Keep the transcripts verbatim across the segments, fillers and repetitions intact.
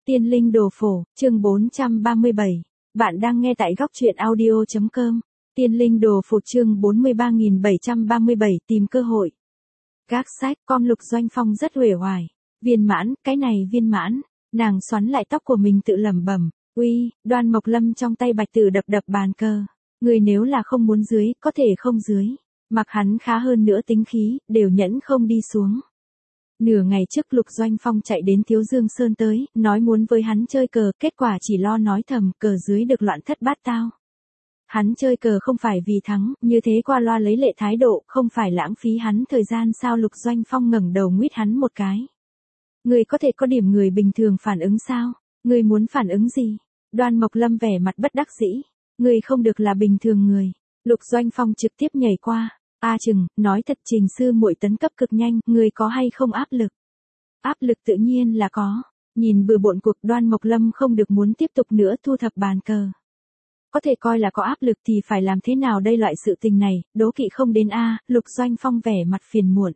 Tiên linh đồ phổ, chương bốn trăm ba mươi bảy. Bạn đang nghe tại góc truyện audio.com. Tiên linh đồ phổ chương bốn mươi ba nghìn bảy trăm ba mươi bảy tìm cơ hội. Các sách, con Lục Doanh Phong rất uể oải. Viên mãn, cái này viên mãn. Nàng xoắn lại tóc của mình tự lẩm bẩm. Uy, Đoan Mộc Lâm trong tay bạch tử đập đập bàn cờ. Người nếu là không muốn dưới, có thể không dưới. Mặc hắn khá hơn nữa tính khí, đều nhẫn không đi xuống. Nửa ngày trước Lục Doanh Phong chạy đến Thiếu Dương Sơn tới, nói muốn với hắn chơi cờ, kết quả chỉ lo nói thầm, cờ dưới được loạn thất bát tao. Hắn chơi cờ không phải vì thắng, như thế qua loa lấy lệ thái độ, không phải lãng phí hắn thời gian sao? Lục Doanh Phong ngẩng đầu nguyết hắn một cái. Người có thể có điểm người bình thường phản ứng sao? Người muốn phản ứng gì? Đoan Mộc Lâm vẻ mặt bất đắc dĩ. Người không được là bình thường người. Lục Doanh Phong trực tiếp nhảy qua. A Trừng, nói thật Trình sư muội tấn cấp cực nhanh, người có hay không áp lực? Áp lực tự nhiên là có. Nhìn bừa bộn cuộc, Đoan Mộc Lâm không được muốn tiếp tục nữa thu thập bàn cờ. Có thể coi là có áp lực thì phải làm thế nào đây? Loại sự tình này, đố kỵ không đến a? Lục Doanh Phong vẻ mặt phiền muộn.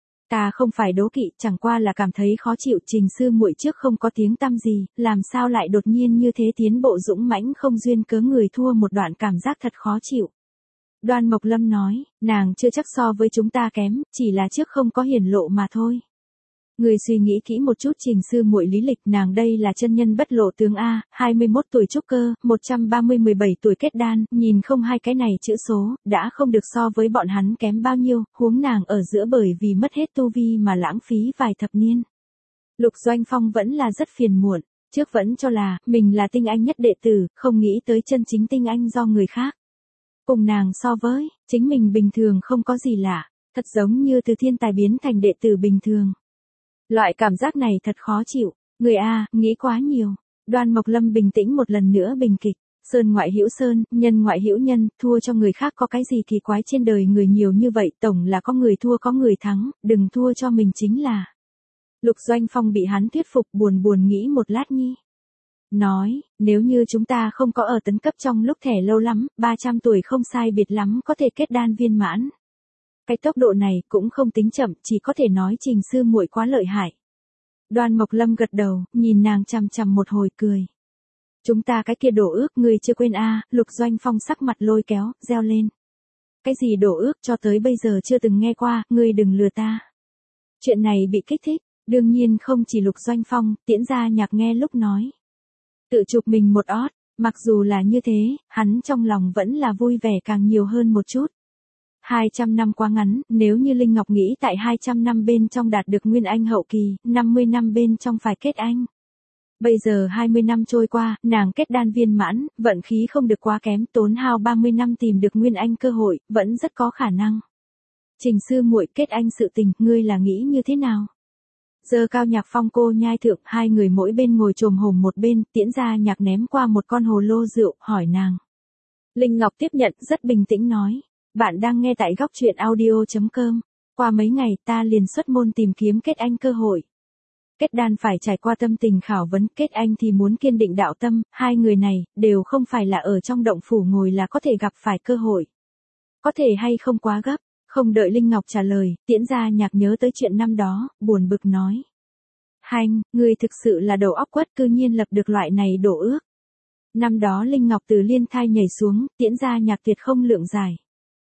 Ta không phải đố kỵ, chẳng qua là cảm thấy khó chịu. Trình sư muội trước không có tiếng tăm gì, làm sao lại đột nhiên như thế tiến bộ dũng mãnh không duyên cớ người thua một đoạn, cảm giác thật khó chịu. Đoan Mộc Lâm nói, nàng chưa chắc so với chúng ta kém, chỉ là trước không có hiển lộ mà thôi. Người suy nghĩ kỹ một chút Trình sư muội lý lịch, nàng đây là chân nhân bất lộ tướng a, hai mươi mốt tuổi trúc cơ, một trăm ba mươi mười bảy tuổi kết đan, nhìn không hai cái này chữ số, đã không được so với bọn hắn kém bao nhiêu, huống nàng ở giữa bởi vì mất hết tu vi mà lãng phí vài thập niên. Lục Doanh Phong vẫn là rất phiền muộn, trước vẫn cho là mình là tinh anh nhất đệ tử, không nghĩ tới chân chính tinh anh do người khác. Cùng nàng so với, chính mình bình thường không có gì lạ, thật giống như từ thiên tài biến thành đệ tử bình thường. Loại cảm giác này thật khó chịu, người a, nghĩ quá nhiều. Đoan Mộc Lâm bình tĩnh một lần nữa bình kịch, sơn ngoại hữu sơn, nhân ngoại hữu nhân, thua cho người khác có cái gì kỳ quái, trên đời người nhiều như vậy, tổng là có người thua có người thắng, đừng thua cho mình chính là. Lục Doanh Phong bị hắn thuyết phục, buồn buồn nghĩ một lát nhi. Nói, nếu như chúng ta không có ở tấn cấp trong lúc thẻ lâu lắm, ba trăm tuổi không sai biệt lắm có thể kết đan viên mãn. Cái tốc độ này cũng không tính chậm, chỉ có thể nói Trình sư muội quá lợi hại. Đoan Mộc Lâm gật đầu, nhìn nàng chằm chằm một hồi cười. Chúng ta cái kia đổ ước người chưa quên a? Lục Doanh Phong sắc mặt lôi kéo, reo lên. Cái gì đổ ước, cho tới bây giờ chưa từng nghe qua, ngươi đừng lừa ta. Chuyện này bị kích thích, đương nhiên không chỉ Lục Doanh Phong, Tiễn Gia Nhạc nghe lúc nói. Tự chụp mình một ót, mặc dù là như thế, hắn trong lòng vẫn là vui vẻ càng nhiều hơn một chút. hai trăm năm quá ngắn, nếu như Linh Ngọc nghĩ tại hai trăm năm bên trong đạt được Nguyên Anh hậu kỳ, năm mươi năm bên trong phải kết anh. Bây giờ hai mươi năm trôi qua, nàng kết đan viên mãn, vận khí không được quá kém, tốn hao ba mươi năm tìm được Nguyên Anh cơ hội, vẫn rất có khả năng. Trình sư muội kết anh sự tình, ngươi là nghĩ như thế nào? Giờ cao nhạc phong cô nhai thượng, hai người mỗi bên ngồi chồm hổm một bên, Tiễn Gia Nhạc ném qua một con hồ lô rượu, hỏi nàng. Linh Ngọc tiếp nhận, rất bình tĩnh nói. Bạn đang nghe tại góc truyện audio.com. Qua mấy ngày ta liền xuất môn tìm kiếm kết anh cơ hội. Kết đan phải trải qua tâm tình khảo vấn, kết anh thì muốn kiên định đạo tâm, hai người này, đều không phải là ở trong động phủ ngồi là có thể gặp phải cơ hội. Có thể hay không quá gấp, không đợi Linh Ngọc trả lời, Tiễn Gia Nhạc nhớ tới chuyện năm đó, buồn bực nói. Hành, người thực sự là đầu óc quất, cư nhiên lập được loại này đổ ước. Năm đó Linh Ngọc từ liên thai nhảy xuống, Tiễn Gia Nhạc tuyệt không lượng giải.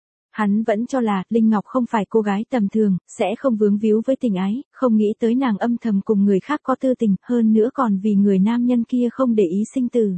Hắn vẫn cho là, Linh Ngọc không phải cô gái tầm thường, sẽ không vướng víu với tình ái, không nghĩ tới nàng âm thầm cùng người khác có tư tình, hơn nữa còn vì người nam nhân kia không để ý sinh tử.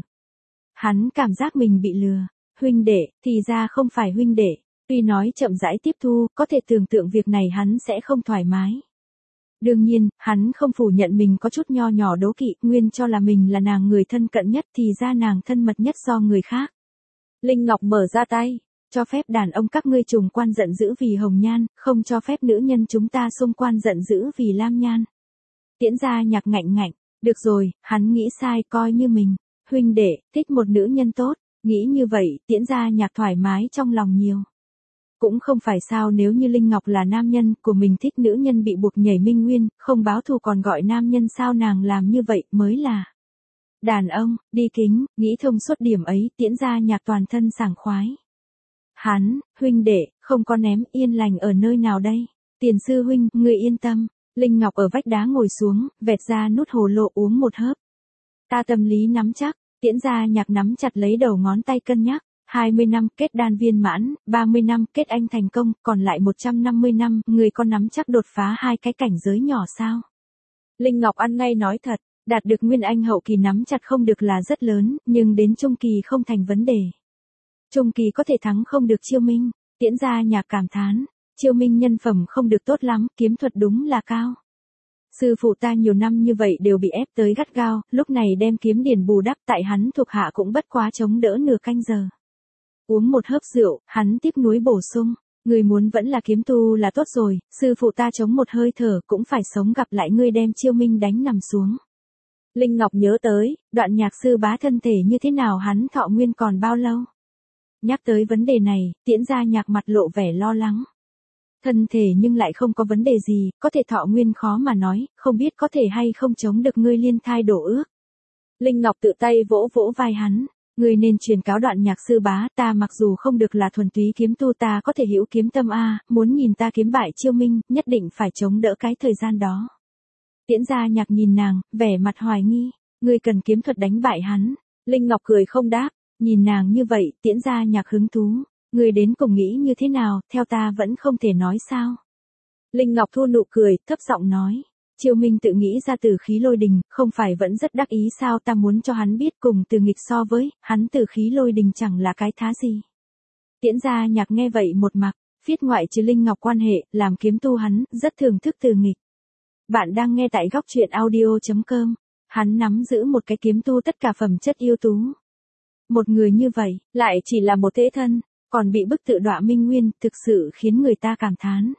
Hắn cảm giác mình bị lừa, huynh đệ, thì ra không phải huynh đệ, tuy nói chậm rãi tiếp thu, có thể tưởng tượng việc này hắn sẽ không thoải mái. Đương nhiên, hắn không phủ nhận mình có chút nho nhỏ đố kỵ, nguyên cho là mình là nàng người thân cận nhất, thì ra nàng thân mật nhất do người khác. Linh Ngọc mở ra tay. Cho phép đàn ông các ngươi trùng quan giận dữ vì hồng nhan, không cho phép nữ nhân chúng ta xung quan giận dữ vì lam nhan. Tiễn Gia Nhạc ngạnh ngạnh, được rồi, hắn nghĩ sai, coi như mình, huynh đệ, thích một nữ nhân tốt, nghĩ như vậy, Tiễn Gia Nhạc thoải mái trong lòng nhiều. Cũng không phải sao, nếu như Linh Ngọc là nam nhân, của mình thích nữ nhân bị buộc nhảy minh nguyên, không báo thù còn gọi nam nhân sao? Nàng làm như vậy mới là đàn ông, đi kính, nghĩ thông suốt điểm ấy, Tiễn Gia Nhạc toàn thân sảng khoái. Hắn, huynh đệ, không có ném, yên lành ở nơi nào đây? Tiền sư huynh, người yên tâm. Linh Ngọc ở vách đá ngồi xuống, vẹt ra nút hồ lô uống một hớp. Ta tâm lý nắm chắc, Tiễn Gia Nhạc nắm chặt lấy đầu ngón tay cân nhắc, hai mươi năm kết đan viên mãn, ba mươi năm kết anh thành công, còn lại một trăm năm mươi năm, người có nắm chắc đột phá hai cái cảnh giới nhỏ sao? Linh Ngọc ăn ngay nói thật, đạt được nguyên anh hậu kỳ nắm chặt không được là rất lớn, nhưng đến trung kỳ không thành vấn đề. Trung kỳ có thể thắng không được Chiêu Minh, Tiễn Gia Nhạc cảm thán, Chiêu Minh nhân phẩm không được tốt lắm, kiếm thuật đúng là cao. Sư phụ ta nhiều năm như vậy đều bị ép tới gắt gao, lúc này đem kiếm điển bù đắp tại hắn thuộc hạ cũng bất quá chống đỡ nửa canh giờ. Uống một hớp rượu, hắn tiếc nuối bổ sung, người muốn vẫn là kiếm tu là tốt rồi, sư phụ ta chống một hơi thở cũng phải sống gặp lại ngươi đem Chiêu Minh đánh nằm xuống. Linh Ngọc nhớ tới, Đoạn Nhạc sư bá thân thể như thế nào hắn thọ nguyên còn bao lâu? Nhắc tới vấn đề này, Tiễn Gia Nhạc mặt lộ vẻ lo lắng. Thân thể nhưng lại không có vấn đề gì, có thể thọ nguyên khó mà nói, không biết có thể hay không chống được ngươi liên thai đổ ước. Linh Ngọc tự tay vỗ vỗ vai hắn, ngươi nên truyền cáo Đoạn Nhạc sư bá, ta mặc dù không được là thuần túy kiếm tu ta có thể hữu kiếm tâm a, muốn nhìn ta kiếm bại Chiêu Minh, nhất định phải chống đỡ cái thời gian đó. Tiễn Gia Nhạc nhìn nàng, vẻ mặt hoài nghi, ngươi cần kiếm thuật đánh bại hắn. Linh Ngọc cười không đáp, nhìn nàng như vậy, Tiễn Gia Nhạc hứng thú. Người đến cùng nghĩ như thế nào, theo ta vẫn không thể nói sao. Linh Ngọc thu nụ cười, thấp giọng nói. Chiêu Minh tự nghĩ ra Tử Khí Lôi Đình, không phải vẫn rất đắc ý sao, ta muốn cho hắn biết cùng Từ Nghịch so với, hắn Tử Khí Lôi Đình chẳng là cái thá gì. Tiễn Gia Nhạc nghe vậy một mặc, phiết ngoại trừ Linh Ngọc quan hệ, làm kiếm tu hắn, rất thưởng thức Từ Nghịch. Bạn đang nghe tại góc truyện audio chấm com, hắn nắm giữ một cái kiếm tu tất cả phẩm chất ưu tú. Một người như vậy, lại chỉ là một thế thân. Còn bị bức tự đọa minh nguyên, thực sự khiến người ta cảm thán.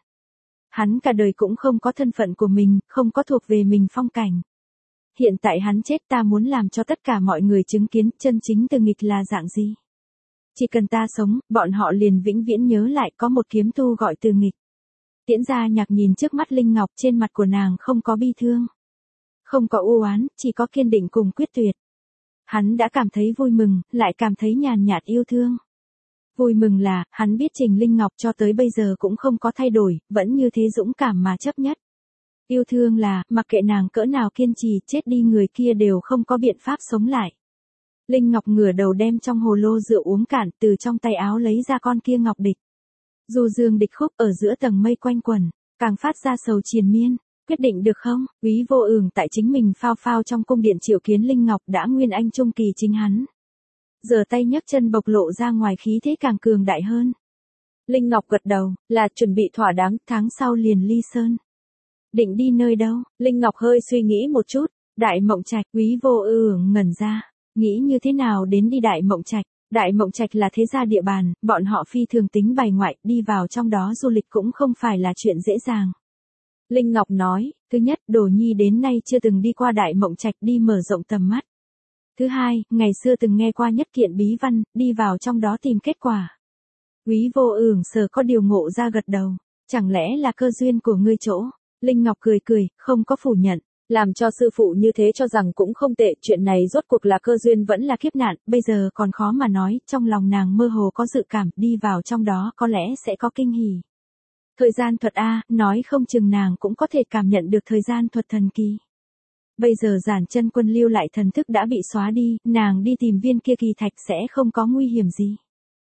Hắn cả đời cũng không có thân phận của mình, không có thuộc về mình phong cảnh. Hiện tại hắn chết ta muốn làm cho tất cả mọi người chứng kiến chân chính Từ Nghịch là dạng gì. Chỉ cần ta sống, bọn họ liền vĩnh viễn nhớ lại có một kiếm tu gọi Từ Nghịch. Tiễn Gia Nhạc nhìn trước mắt Linh Ngọc, trên mặt của nàng không có bi thương. Không có u oán, chỉ có kiên định cùng quyết tuyệt. Hắn đã cảm thấy vui mừng, lại cảm thấy nhàn nhạt yêu thương. Vui mừng là, hắn biết Trình Linh Ngọc cho tới bây giờ cũng không có thay đổi, vẫn như thế dũng cảm mà chấp nhất. Yêu thương là, mặc kệ nàng cỡ nào kiên trì, chết đi người kia đều không có biện pháp sống lại. Linh Ngọc ngửa đầu đem trong hồ lô rượu uống cạn, từ trong tay áo lấy ra con kia ngọc địch. Dù dương địch khúc ở giữa tầng mây quanh quẩn, càng phát ra sầu triền miên. Quyết định được không? Úy Vô Ưởng tại chính mình phao phao trong cung điện triệu kiến Linh Ngọc đã nguyên anh trung kỳ chính hắn. Giờ tay nhấc chân bộc lộ ra ngoài khí thế càng cường đại hơn. Linh Ngọc gật đầu, là chuẩn bị thỏa đáng, tháng sau liền ly sơn. Định đi nơi đâu? Linh Ngọc hơi suy nghĩ một chút, Đại Mộng Trạch. Úy Vô Ưởng ngẩn ra, nghĩ như thế nào đến đi Đại Mộng Trạch? Đại Mộng Trạch là thế gia địa bàn, bọn họ phi thường tính bài ngoại, đi vào trong đó du lịch cũng không phải là chuyện dễ dàng. Linh Ngọc nói, thứ nhất, Đồ Nhi đến nay chưa từng đi qua Đại Mộng Trạch đi mở rộng tầm mắt. Thứ hai, ngày xưa từng nghe qua nhất kiện bí văn, đi vào trong đó tìm kết quả. Úy Vô Ưởng sờ có điều ngộ ra gật đầu, chẳng lẽ là cơ duyên của ngươi chỗ? Linh Ngọc cười cười, không có phủ nhận, làm cho sư phụ như thế cho rằng cũng không tệ, chuyện này rốt cuộc là cơ duyên vẫn là kiếp nạn, bây giờ còn khó mà nói, trong lòng nàng mơ hồ có dự cảm, đi vào trong đó có lẽ sẽ có kinh hỉ. Thời gian thuật A, nói không chừng nàng cũng có thể cảm nhận được thời gian thuật thần kỳ. Bây giờ Giản Chân Quân lưu lại thần thức đã bị xóa đi, nàng đi tìm viên kia kỳ thạch sẽ không có nguy hiểm gì.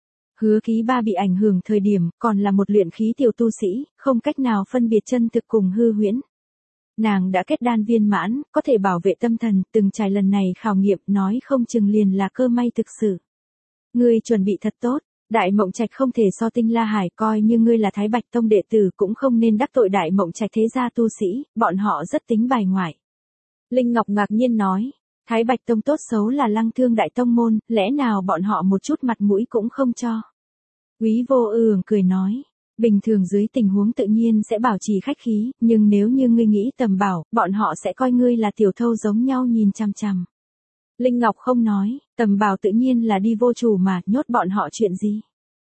Hứa Ký Ba bị ảnh hưởng thời điểm, còn là một luyện khí tiểu tu sĩ, không cách nào phân biệt chân thực cùng hư huyễn. Nàng đã kết đan viên mãn, có thể bảo vệ tâm thần, từng trải lần này khảo nghiệm, nói không chừng liền là cơ may thực sự. Ngươi chuẩn bị thật tốt, Đại Mộng Trạch không thể so Tinh La Hải, coi như ngươi là Thái Bạch Tông đệ tử cũng không nên đắc tội Đại Mộng Trạch thế gia tu sĩ, bọn họ rất tính bài ngoại. Linh Ngọc ngạc nhiên nói, Thái Bạch Tông tốt xấu là Lăng Thương đại tông môn, lẽ nào bọn họ một chút mặt mũi cũng không cho? Úy Vô Ưởng cười nói, bình thường dưới tình huống tự nhiên sẽ bảo trì khách khí, nhưng nếu như ngươi nghĩ tầm bảo, bọn họ sẽ coi ngươi là tiểu thâu giống nhau nhìn chằm chằm. Linh Ngọc không nói, tầm bảo tự nhiên là đi vô chủ mà, nhốt bọn họ chuyện gì?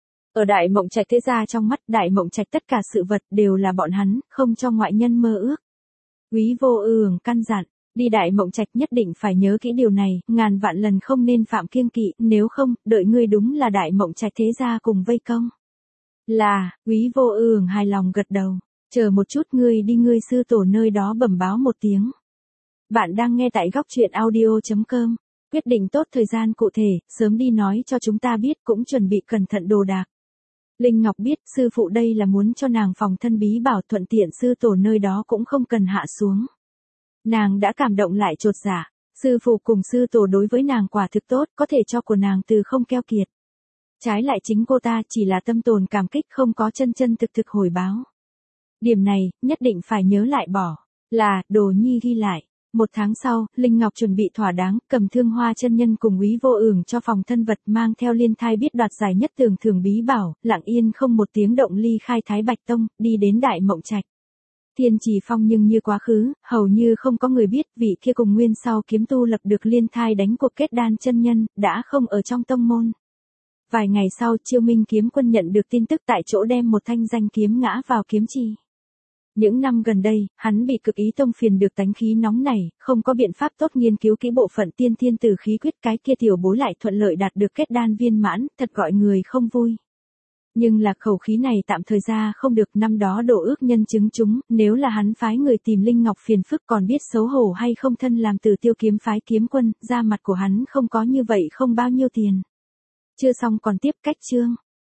Ở Đại Mộng Trạch thế gia trong mắt Đại Mộng Trạch tất cả sự vật đều là bọn hắn, không cho ngoại nhân mơ ước. Úy Vô Ưởng căn dặn, đi Đại Mộng Trạch nhất định phải nhớ kỹ điều này, ngàn vạn lần không nên phạm kiêng kỵ, nếu không, đợi ngươi đúng là Đại Mộng Trạch thế gia cùng vây công. Là, Úy Vô Ưởng hài lòng gật đầu, chờ một chút ngươi đi ngươi sư tổ nơi đó bẩm báo một tiếng. Bạn đang nghe tại góc chuyện audio chấm com. Quyết định tốt thời gian cụ thể, sớm đi nói cho chúng ta biết, cũng chuẩn bị cẩn thận đồ đạc. Linh Ngọc biết sư phụ đây là muốn cho nàng phòng thân bí bảo, thuận tiện sư tổ nơi đó cũng không cần hạ xuống. Nàng đã cảm động lại chột dạ, sư phụ cùng sư tổ đối với nàng quả thực tốt, có thể cho của nàng từ không keo kiệt. Trái lại chính cô ta chỉ là tâm tồn cảm kích, không có chân chân thực thực hồi báo. Điểm này, nhất định phải nhớ lại bỏ. Là, Đồ Nhi ghi lại. Một tháng sau, Linh Ngọc chuẩn bị thỏa đáng, cầm Thương Hoa chân nhân cùng Úy Vô Ưởng cho phòng thân vật, mang theo Liên Thai biết đoạt giải nhất tường thường bí bảo, lặng yên không một tiếng động ly khai Thái Bạch Tông, đi đến Đại Mộng Trạch. Thiên Trì Phong nhưng như quá khứ, hầu như không có người biết vị kia cùng nguyên sau kiếm tu lập được Liên Thai đánh cuộc kết đan chân nhân, đã không ở trong tông môn. Vài ngày sau, Chiêu Minh kiếm quân nhận được tin tức tại chỗ đem một thanh danh kiếm ngã vào kiếm trì. Những năm gần đây, hắn bị cực ý tông phiền được tánh khí nóng nảy, không có biện pháp tốt nghiên cứu kỹ bộ phận tiên thiên tử khí quyết, cái kia tiểu bối lại thuận lợi đạt được kết đan viên mãn, thật gọi người không vui. Nhưng là khẩu khí này tạm thời ra không được, năm đó đổ ước nhân chứng chúng, nếu là hắn phái người tìm Linh Ngọc phiền phức còn biết xấu hổ hay không, thân làm Tử Tiêu kiếm phái kiếm quân, ra mặt của hắn không có như vậy không bao nhiêu tiền. Chưa xong còn tiếp, cách chương.